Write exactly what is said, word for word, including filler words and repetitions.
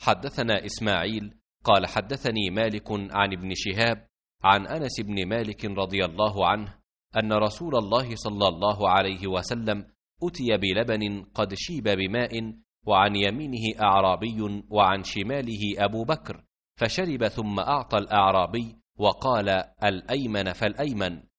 حدثنا إسماعيل قال حدثني مالك عن ابن شهاب عن أنس بن مالك رضي الله عنه أن رسول الله صلى الله عليه وسلم أتي بلبن قد شيب بماء، وعن يمينه أعرابي وعن شماله أبو بكر، فشرب ثم أعطى الأعرابي وقال: الأيمن فالأيمن.